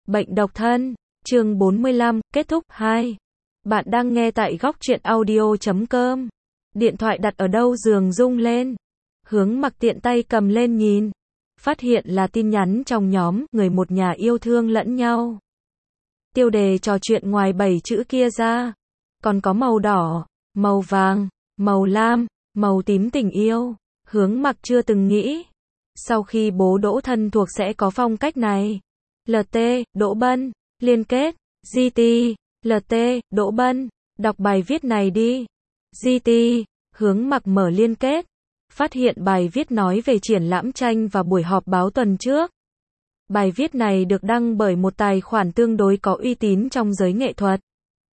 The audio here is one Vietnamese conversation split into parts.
Bệnh độc thân, chương 45, kết thúc 2. Bạn đang nghe tại góc truyện audio.com. Điện thoại đặt ở đâu giường rung lên. Hướng Mặc tiện tay cầm lên nhìn. Phát hiện là tin nhắn trong nhóm, người một nhà yêu thương lẫn nhau. Tiêu đề trò chuyện ngoài 7 chữ kia ra. Còn có màu đỏ, màu vàng, màu lam, màu tím tình yêu. Hướng Mặc chưa từng nghĩ. Sau khi bố Đỗ thân thuộc sẽ có phong cách này. LT, Đỗ Bân, liên kết, GT, LT, Đỗ Bân, đọc bài viết này đi. GT, Hướng Mặc mở liên kết, phát hiện bài viết nói về triển lãm tranh và buổi họp báo tuần trước. Bài viết này được đăng bởi một tài khoản tương đối có uy tín trong giới nghệ thuật.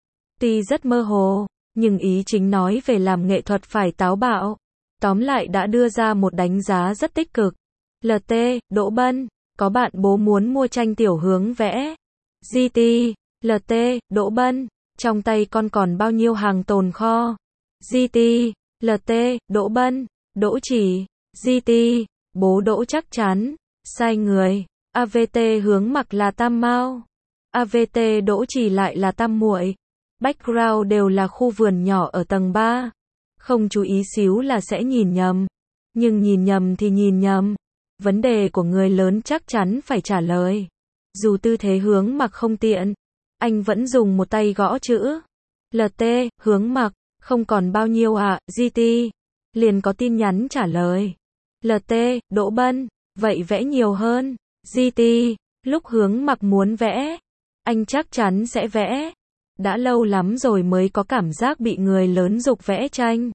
Tuy rất mơ hồ, nhưng ý chính nói về làm nghệ thuật phải táo bạo. Tóm lại đã đưa ra một đánh giá rất tích cực. LT, Đỗ Bân, có bạn bố muốn mua tranh tiểu Hướng vẽ. GT, LT, Đỗ Bân, trong tay con còn bao nhiêu hàng tồn kho. GT, LT, Đỗ Bân, Đỗ Chỉ, GT, bố Đỗ chắc chắn, sai người. AVT Hướng Mặc là tam mao. AVT Đỗ Chỉ lại là tam muội. Background đều là khu vườn nhỏ ở tầng 3. Không chú ý xíu là sẽ nhìn nhầm. Nhưng nhìn nhầm thì nhìn nhầm. Vấn đề của người lớn chắc chắn phải trả lời. Dù tư thế Hướng Mặc không tiện, anh vẫn dùng một tay gõ chữ. LT, Hướng Mặc, không còn bao nhiêu ạ, GT. Liền có tin nhắn trả lời. LT, Đỗ Bân, vậy vẽ nhiều hơn. GT, lúc Hướng Mặc muốn vẽ, anh chắc chắn sẽ vẽ. Đã lâu lắm rồi mới có cảm giác bị người lớn giục vẽ tranh.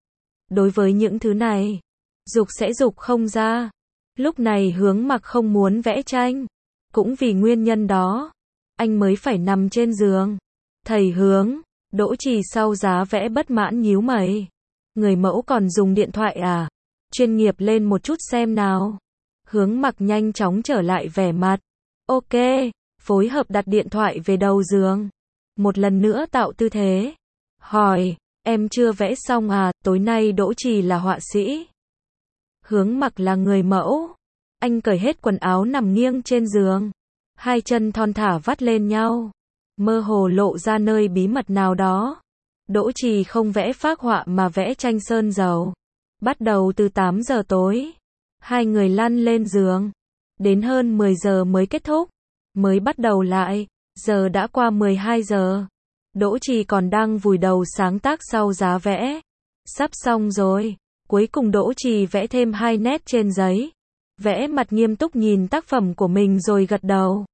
Đối với những thứ này, giục sẽ giục không ra. Lúc này Hướng Mặc không muốn vẽ tranh. Cũng vì nguyên nhân đó, anh mới phải nằm trên giường. Thầy Hướng, Đỗ Chỉ sau giá vẽ bất mãn nhíu mày. Người mẫu còn dùng điện thoại à? Chuyên nghiệp lên một chút xem nào. Hướng Mặc nhanh chóng trở lại vẻ mặt. Ok, phối hợp đặt điện thoại về đầu giường. Một lần nữa tạo tư thế. Hỏi, em chưa vẽ xong à? Tối nay Đỗ Chỉ là họa sĩ. Hướng Mặc là người mẫu. Anh cởi hết quần áo nằm nghiêng trên giường. Hai chân thon thả vắt lên nhau. Mơ hồ lộ ra nơi bí mật nào đó. Đỗ Chỉ không vẽ phác họa mà vẽ tranh sơn dầu. Bắt đầu từ 8 giờ tối. Hai người lăn lên giường. Đến hơn 10 giờ mới kết thúc. Mới bắt đầu lại. Giờ đã qua 12 giờ. Đỗ Chỉ còn đang vùi đầu sáng tác sau giá vẽ. Sắp xong rồi. Cuối cùng Đỗ Chỉ vẽ thêm 2 nét trên giấy. Vẽ mặt nghiêm túc nhìn tác phẩm của mình rồi gật đầu.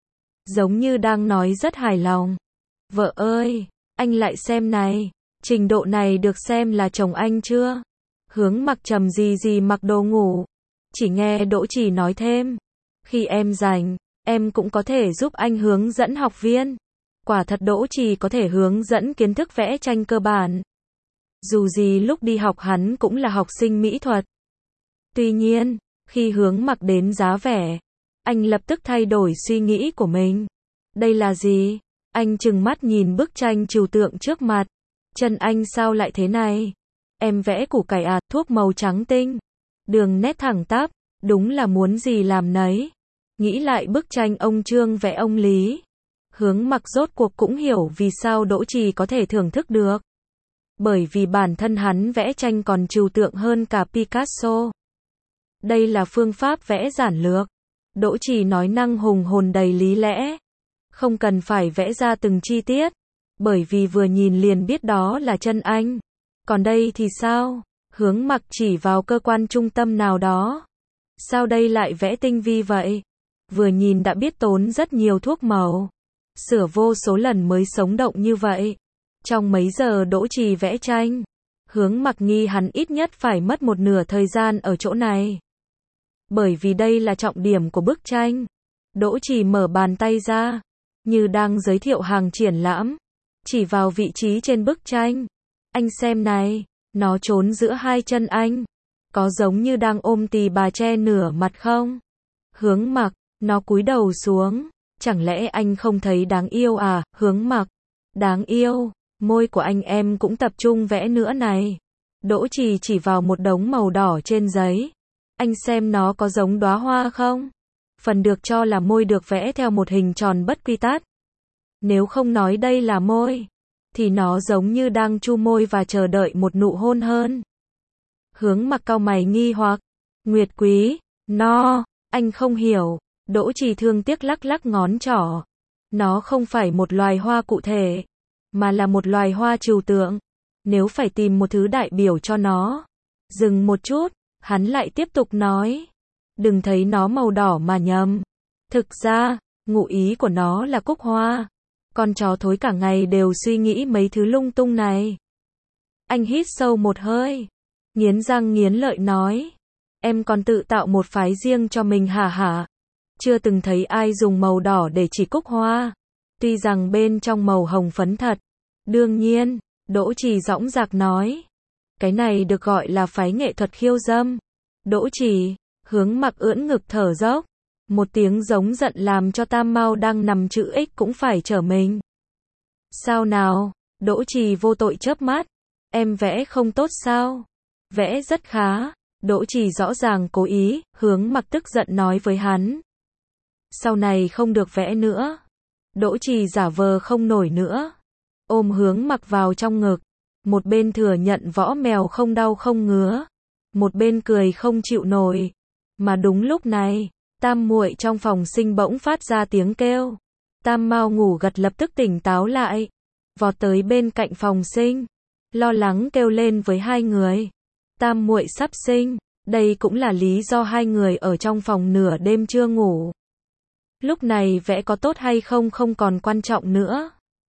Giống như đang nói rất hài lòng. Vợ ơi, anh lại xem này. Trình độ này được xem là chồng anh chưa? Hướng Mặc trầm gì mặc đồ ngủ. Chỉ nghe Đỗ Chỉ nói thêm. Khi em rảnh, em cũng có thể giúp anh hướng dẫn học viên. Quả thật Đỗ Chỉ có thể hướng dẫn kiến thức vẽ tranh cơ bản. Dù gì lúc đi học hắn cũng là học sinh mỹ thuật. Tuy nhiên, khi Hướng Mặc đến giá vẽ, anh lập tức thay đổi suy nghĩ của mình. Đây là gì? Anh trừng mắt nhìn bức tranh trừu tượng trước mặt. Chân anh sao lại thế này? Em vẽ củ cải à, thuốc màu trắng tinh. Đường nét thẳng tắp, đúng là muốn gì làm nấy. Nghĩ lại bức tranh ông Trương vẽ ông Lý. Hướng Mặc rốt cuộc cũng hiểu vì sao Đỗ Chỉ có thể thưởng thức được. Bởi vì bản thân hắn vẽ tranh còn trừu tượng hơn cả Picasso. Đây là phương pháp vẽ giản lược. Đỗ Chỉ nói năng hùng hồn đầy lý lẽ. Không cần phải vẽ ra từng chi tiết. Bởi vì vừa nhìn liền biết đó là chân anh. Còn đây thì sao? Hướng Mặc chỉ vào cơ quan trung tâm nào đó. Sao đây lại vẽ tinh vi vậy? Vừa nhìn đã biết tốn rất nhiều thuốc màu. Sửa vô số lần mới sống động như vậy. Trong mấy giờ Đỗ Chỉ vẽ tranh. Hướng Mặc nghi hắn ít nhất phải mất một nửa thời gian ở chỗ này. Bởi vì đây là trọng điểm của bức tranh. Đỗ Chỉ mở bàn tay ra, như đang giới thiệu hàng triển lãm. Chỉ vào vị trí trên bức tranh. Anh xem này, nó trốn giữa hai chân anh. Có giống như đang ôm tì bà che nửa mặt không? Hướng Mặc, nó cúi đầu xuống. Chẳng lẽ anh không thấy đáng yêu à? Hướng Mặc, đáng yêu. Môi của anh em cũng tập trung vẽ nữa này. Đỗ chỉ vào một đống màu đỏ trên giấy. Anh xem nó có giống đóa hoa không? phần được cho là môi được vẽ theo một hình tròn bất quy tắc. Nếu không nói đây là môi, thì nó giống như đang chu môi và chờ đợi một nụ hôn hơn. Hướng Mặc cau mày nghi hoặc. Nguyệt Quý, anh không hiểu. Đỗ Trì thương tiếc lắc lắc ngón trỏ. Nó không phải một loài hoa cụ thể, mà là một loài hoa trừu tượng. Nếu phải tìm một thứ đại biểu cho nó. Dừng một chút, hắn lại tiếp tục nói. Đừng thấy nó màu đỏ mà nhầm. Thực ra, ngụ ý của nó là cúc hoa. Con chó thối cả ngày đều suy nghĩ mấy thứ lung tung này. Anh hít sâu một hơi, nghiến răng nghiến lợi nói. Em còn tự tạo một phái riêng cho mình hả? Chưa từng thấy ai dùng màu đỏ để chỉ cúc hoa. Tuy rằng bên trong màu hồng phấn thật. Đương nhiên, Đỗ Trì dõng dạc nói. Cái này được gọi là phái nghệ thuật khiêu dâm. Đỗ Trì, Hướng Mặc ưỡn ngực thở dốc. Một tiếng giống giận làm cho Tam Mao đang nằm chữ X cũng phải trở mình. Sao nào? Đỗ Trì vô tội chớp mắt. Em vẽ không tốt sao? Vẽ rất khá. Đỗ Trì rõ ràng cố ý, Hướng Mặc tức giận nói với hắn. Sau này không được vẽ nữa. Đỗ Trì giả vờ không nổi nữa. Ôm Hướng Mặc vào trong ngực. Một bên thừa nhận võ mèo không đau không ngứa. Một bên cười không chịu nổi. Mà đúng lúc này, Tam muội trong phòng sinh bỗng phát ra tiếng kêu. Tam Mao ngủ gật lập tức tỉnh táo lại. Vọt tới bên cạnh phòng sinh. Lo lắng kêu lên với hai người. Tam muội sắp sinh. Đây cũng là lý do hai người ở trong phòng nửa đêm chưa ngủ. Lúc này vẽ có tốt hay không không còn quan trọng nữa.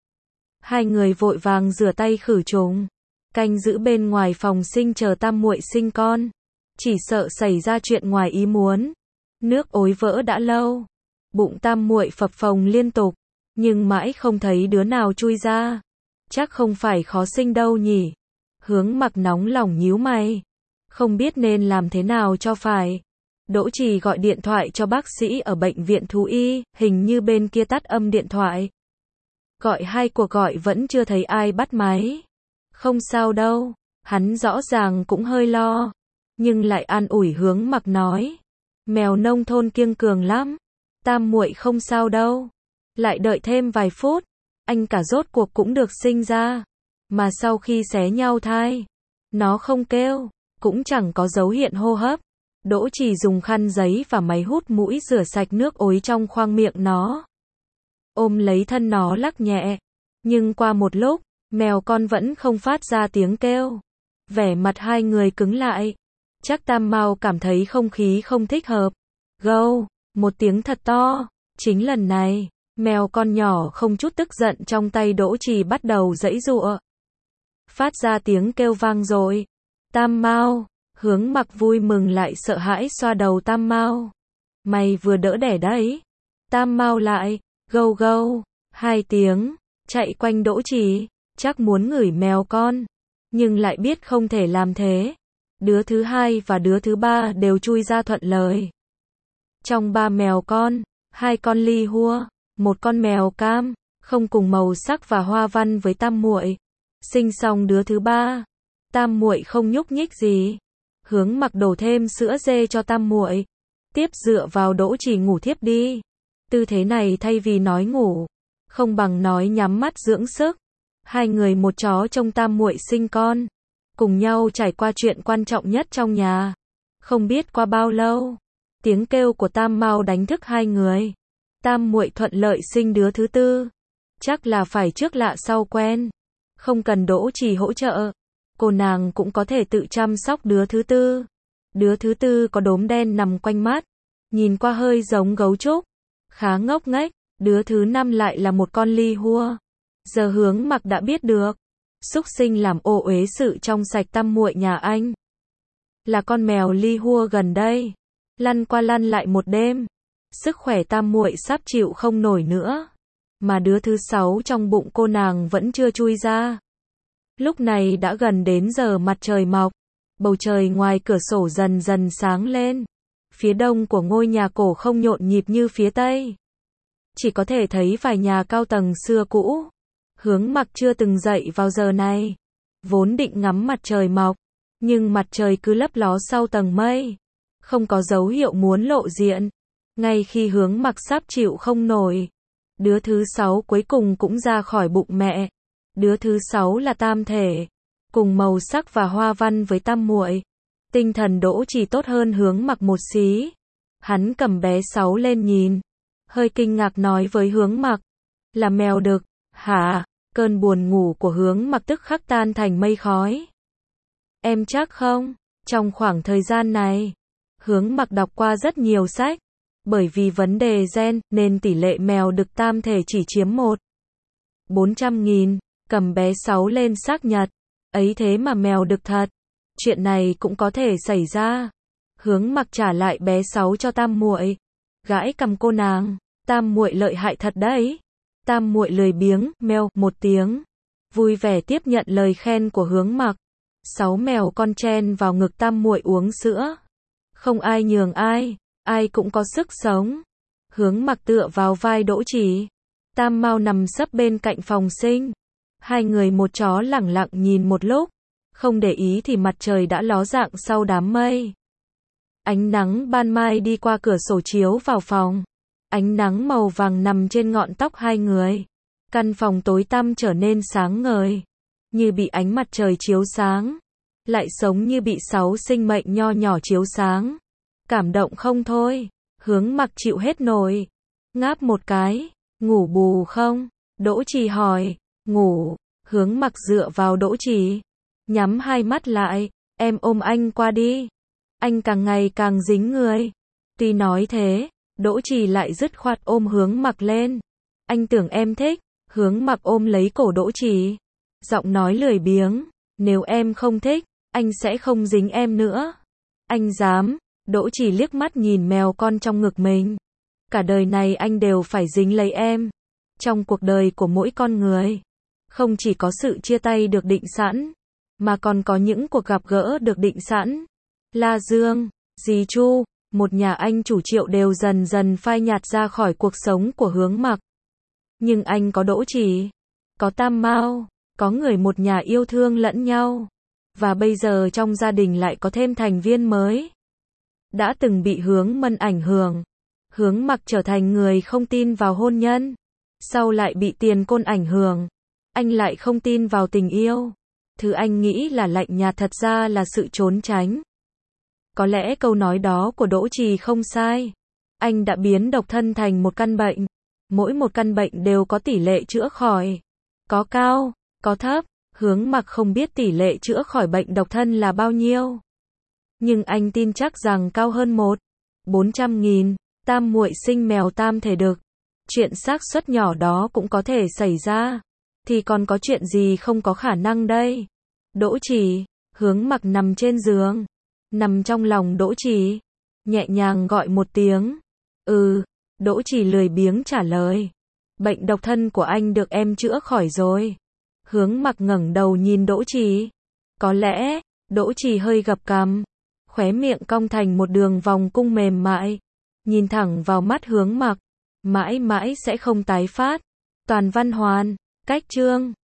Hai người vội vàng rửa tay khử trùng. Canh giữ bên ngoài phòng sinh chờ Tam muội sinh con. Chỉ sợ xảy ra chuyện ngoài ý muốn. Nước ối vỡ đã lâu. Bụng Tam muội phập phồng liên tục. Nhưng mãi không thấy đứa nào chui ra. Chắc không phải khó sinh đâu nhỉ. Hướng Mặc nóng lòng nhíu mày. Không biết nên làm thế nào cho phải. Đỗ Trì gọi điện thoại cho bác sĩ ở bệnh viện thú y. Hình như bên kia tắt âm điện thoại. Gọi 2 cuộc gọi vẫn chưa thấy ai bắt máy. Không sao đâu. Hắn rõ ràng cũng hơi lo. Nhưng lại an ủi Hướng Mặc nói. Mèo nông thôn kiêng cường lắm. Tam muội không sao đâu. Lại đợi thêm vài phút. Anh cả rốt cuộc cũng được sinh ra. Mà sau khi xé nhau thai. Nó không kêu. Cũng chẳng có dấu hiện hô hấp. Đỗ Trì dùng khăn giấy và máy hút mũi rửa sạch nước ối trong khoang miệng nó. Ôm lấy thân nó lắc nhẹ. Nhưng qua một lúc, mèo con vẫn không phát ra tiếng kêu. Vẻ mặt hai người cứng lại. Chắc Tam Mao cảm thấy không khí không thích hợp. Gâu, một tiếng thật to. Chính lần này, mèo con nhỏ không chút tức giận trong tay Đỗ Trì bắt đầu giãy giụa. Phát ra tiếng kêu vang rồi. Tam Mao, Hướng Mặc vui mừng lại sợ hãi xoa đầu Tam Mao. Mày vừa đỡ đẻ đấy. Tam Mao lại, gâu gâu, 2 tiếng, chạy quanh Đỗ Trì, chắc muốn ngửi mèo con. Nhưng lại biết không thể làm thế. Đứa thứ 2 và đứa thứ 3 đều chui ra thuận lợi. Trong 3 mèo con, 2 con li hua, 1 con mèo cam, không cùng màu sắc và hoa văn với Tam muội. Sinh xong đứa thứ 3, Tam muội không nhúc nhích gì. Hướng Mặc đổ thêm sữa dê cho Tam muội. Tiếp dựa vào Đỗ Trì ngủ thiếp đi. Tư thế này thay vì nói ngủ, không bằng nói nhắm mắt dưỡng sức. Hai người một chó trông Tam muội sinh con. Cùng nhau trải qua chuyện quan trọng nhất trong nhà. Không biết qua bao lâu, tiếng kêu của Tam Mao đánh thức hai người. Tam muội thuận lợi sinh đứa thứ 4. Chắc là phải trước lạ sau quen. Không cần Đỗ Trì hỗ trợ. Cô nàng cũng có thể tự chăm sóc đứa thứ 4. Đứa thứ 4 có đốm đen nằm quanh mắt. Nhìn qua hơi giống gấu trúc. Khá ngốc nghếch. Đứa thứ 5 lại là một con li hua. Giờ Hướng Mặc đã biết được. Súc sinh làm ô uế sự trong sạch Tam muội nhà anh. Là con mèo li hua gần đây. Lăn qua lăn lại một đêm. Sức khỏe Tam muội sắp chịu không nổi nữa. Mà đứa thứ 6 trong bụng cô nàng vẫn chưa chui ra. Lúc này đã gần đến giờ mặt trời mọc. Bầu trời ngoài cửa sổ dần dần sáng lên. Phía đông của ngôi nhà cổ không nhộn nhịp như phía tây. Chỉ có thể thấy vài nhà cao tầng xưa cũ. Hướng Mặc chưa từng dậy vào giờ này. Vốn định ngắm mặt trời mọc. Nhưng mặt trời cứ lấp ló sau tầng mây. Không có dấu hiệu muốn lộ diện. Ngay khi Hướng Mặc sắp chịu không nổi, đứa thứ 6 cuối cùng cũng ra khỏi bụng mẹ. Đứa thứ 6 là tam thể, cùng màu sắc và hoa văn với tam muội. Tinh thần Đỗ Trì tốt hơn Hướng Mặc một xí. Hắn cầm bé 6 lên nhìn, hơi kinh ngạc nói với Hướng Mặc, là mèo đực, hả? Cơn buồn ngủ của Hướng Mặc tức khắc tan thành mây khói. Em chắc không? Trong khoảng thời gian này, Hướng Mặc đọc qua rất nhiều sách. Bởi vì vấn đề gen, nên tỷ lệ mèo đực tam thể chỉ chiếm 1/400.000, cầm bé 6 lên xác nhật. Ấy thế mà mèo đực thật. Chuyện này cũng có thể xảy ra. Hướng Mặc trả lại bé 6 cho tam muội. Gãi cầm cô nàng, tam muội lợi hại thật đấy. Tam muội lười biếng, meo một tiếng. Vui vẻ tiếp nhận lời khen của Hướng Mặc. 6 mèo con chen vào ngực tam muội uống sữa. Không ai nhường ai. Ai cũng có sức sống. Hướng Mặc tựa vào vai Đỗ Trì. Tam Mao nằm sấp bên cạnh phòng sinh. Hai người một chó lẳng lặng nhìn một lúc. Không để ý thì mặt trời đã ló dạng sau đám mây. Ánh nắng ban mai đi qua cửa sổ chiếu vào phòng. Ánh nắng màu vàng nằm trên ngọn tóc hai người. Căn phòng tối tăm trở nên sáng ngời. Như bị ánh mặt trời chiếu sáng. Lại sống như bị 6 sinh mệnh nho nhỏ chiếu sáng. Cảm động không thôi. Hướng Mặc chịu hết nổi. Ngáp một cái. Ngủ bù không? Đỗ Trì hỏi. Ngủ. Hướng Mặc dựa vào Đỗ Trì. Nhắm hai mắt lại. Em ôm anh qua đi. Anh càng ngày càng dính người. Tuy nói thế, Đỗ Trì lại dứt khoát ôm Hướng Mặc lên. Anh tưởng em thích. Hướng Mặc ôm lấy cổ Đỗ Trì. Giọng nói lười biếng. Nếu em không thích, anh sẽ không dính em nữa. Anh dám. Đỗ Trì liếc mắt nhìn mèo con trong ngực mình. Cả đời này anh đều phải dính lấy em. Trong cuộc đời của mỗi con người, không chỉ có sự chia tay được định sẵn, mà còn có những cuộc gặp gỡ được định sẵn. La Dương, dì Chu, một nhà anh chủ Triệu đều dần dần phai nhạt ra khỏi cuộc sống của Hướng Mặc. Nhưng anh có Đỗ Trì, có Tam Mao, có người một nhà yêu thương lẫn nhau. Và bây giờ trong gia đình lại có thêm thành viên mới. Đã từng bị Hướng Mân ảnh hưởng. Hướng Mặc trở thành người không tin vào hôn nhân. Sau lại bị Tiền Côn ảnh hưởng. Anh lại không tin vào tình yêu. Thứ anh nghĩ là lạnh nhạt thật ra là sự trốn tránh. Có lẽ câu nói đó của Đỗ Trì không sai. Anh đã biến độc thân thành một căn bệnh. Mỗi một căn bệnh đều có tỷ lệ chữa khỏi. Có cao, có thấp. Hướng Mặc không biết tỷ lệ chữa khỏi bệnh độc thân là bao nhiêu. Nhưng anh tin chắc rằng cao hơn 1/400.000. Tam muội sinh mèo tam thể đực. Chuyện xác suất nhỏ đó cũng có thể xảy ra. Thì còn có chuyện gì không có khả năng đây? Đỗ Trì, Hướng Mặc nằm trên giường. Nằm trong lòng Đỗ Trì. Nhẹ nhàng gọi một tiếng. Đỗ Trì lười biếng trả lời. Bệnh độc thân của anh được em chữa khỏi rồi. Hướng Mặc ngẩng đầu nhìn Đỗ Trì. Có lẽ, Đỗ Trì hơi gập cằm. Khóe miệng cong thành một đường vòng cung mềm mại. Nhìn thẳng vào mắt Hướng Mặc. Mãi mãi sẽ không tái phát. Toàn văn hoàn. Cách chương.